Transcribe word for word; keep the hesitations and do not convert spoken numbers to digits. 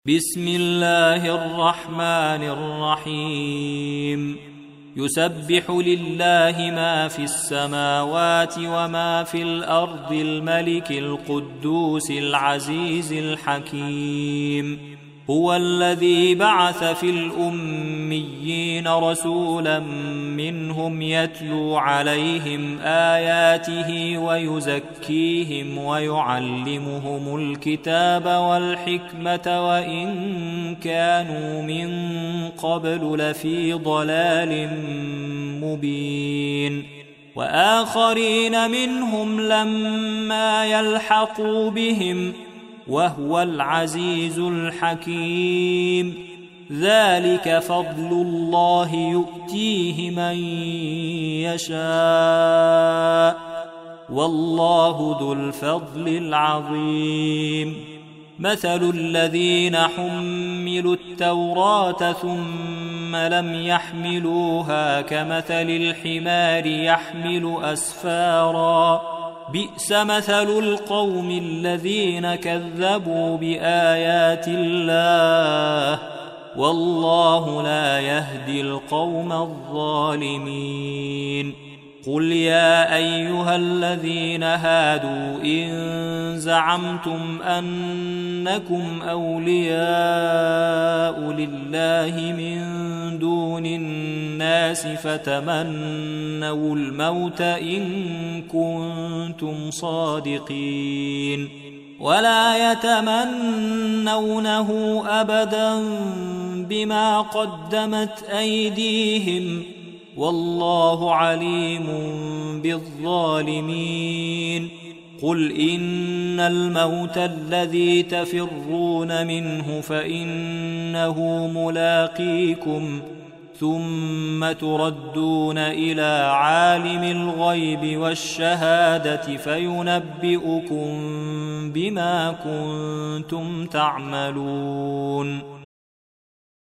بسم الله الرحمن الرحيم يسبح لله ما في السماوات وما في الأرض الملك القدوس العزيز الحكيم هو الذي بعث في الأميين رسولا منهم يتلو عليهم آياته ويزكيهم ويعلمهم الكتاب والحكمة وإن كانوا من قبل لفي ضلال مبين وآخرين منهم لما يلحقوا بهم وهو العزيز الحكيم ذلك فضل الله يؤتيه من يشاء والله ذو الفضل العظيم مثل الذين حملوا التوراة ثم لم يحملوها كمثل الحمار يحمل أسفارا بئس مثل القوم الذين كذبوا بآيات الله والله لا يهدي القوم الظالمين قل يا أيها الذين هادوا إن زعمتم أنكم أولياء لله من دون الناس فتمنوا الموت إن كنتم صادقين ولا يتمنونه أبدا بما قدمت أيديهم والله عليم بالظالمين قل إن الموت الذي تفرون منه فإنه ملاقيكم ثم تردون إلى عالم الغيب والشهادة فينبئكم بما كنتم تعملون